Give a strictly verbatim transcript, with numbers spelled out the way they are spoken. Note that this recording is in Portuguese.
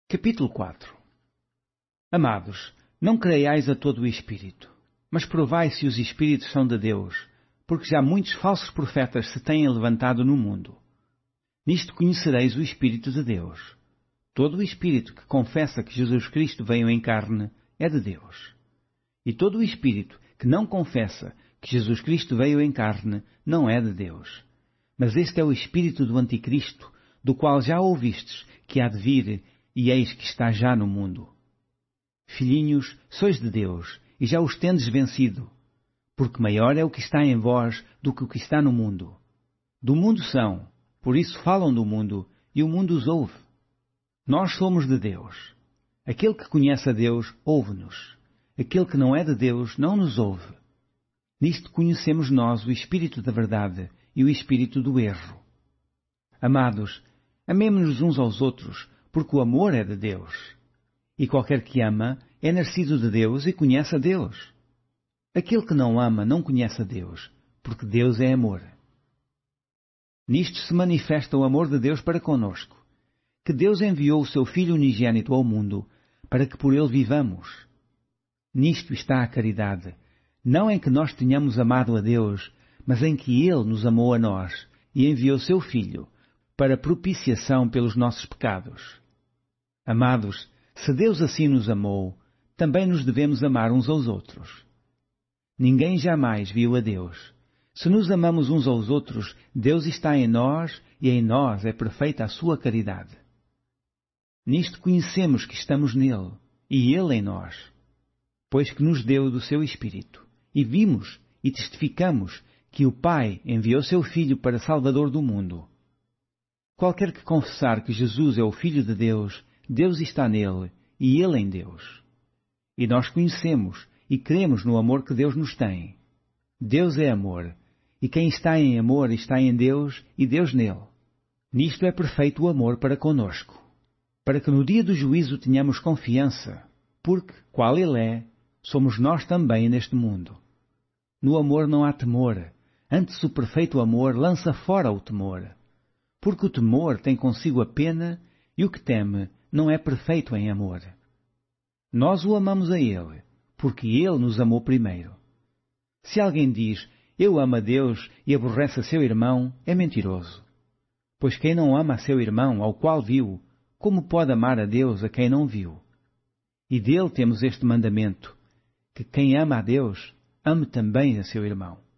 Capítulo quatro. Amados, não creiais a todo o Espírito, mas provai se os Espíritos são de Deus, porque já muitos falsos profetas se têm levantado no mundo. Nisto conhecereis o Espírito de Deus. Todo o Espírito que confessa que Jesus Cristo veio em carne é de Deus. E todo o Espírito que não confessa que Jesus Cristo veio em carne não é de Deus. Mas este é o Espírito do Anticristo, do qual já ouvistes que há de vir, e eis que está já no mundo. Filhinhos, sois de Deus, e já os tendes vencido, porque maior é o que está em vós do que o que está no mundo. Do mundo são, por isso falam do mundo, e o mundo os ouve. Nós somos de Deus. Aquele que conhece a Deus, ouve-nos. Aquele que não é de Deus, não nos ouve. Nisto conhecemos nós o Espírito da verdade e o Espírito do erro. Amados, amemo-nos uns aos outros, porque o amor é de Deus. E qualquer que ama é nascido de Deus e conhece a Deus. Aquele que não ama não conhece a Deus, porque Deus é amor. Nisto se manifesta o amor de Deus para conosco, que Deus enviou o seu Filho unigênito ao mundo, para que por ele vivamos. Nisto está a caridade, não em que nós tenhamos amado a Deus, mas em que Ele nos amou a nós e enviou seu Filho, para propiciação pelos nossos pecados. Amados, se Deus assim nos amou, também nos devemos amar uns aos outros. Ninguém jamais viu a Deus. Se nos amamos uns aos outros, Deus está em nós e em nós é perfeita a sua caridade. Nisto conhecemos que estamos nele e ele em nós, pois que nos deu do seu Espírito, e vimos e testificamos que o Pai enviou seu Filho para Salvador do mundo. Qualquer que confessar que Jesus é o Filho de Deus, Deus está nele e ele em Deus. E nós conhecemos e cremos no amor que Deus nos tem. Deus é amor, e quem está em amor está em Deus e Deus nele. Nisto é perfeito o amor para conosco, para que no dia do juízo tenhamos confiança, porque, qual Ele é, somos nós também neste mundo. No amor não há temor, antes o perfeito amor lança fora o temor, porque o temor tem consigo a pena, e o que teme não é perfeito em amor. Nós o amamos a Ele, porque Ele nos amou primeiro. Se alguém diz, eu amo a Deus e aborrece a seu irmão, é mentiroso. Pois quem não ama a seu irmão, ao qual viu, como pode amar a Deus a quem não viu? E dele temos este mandamento, que quem ama a Deus, ame também a seu irmão.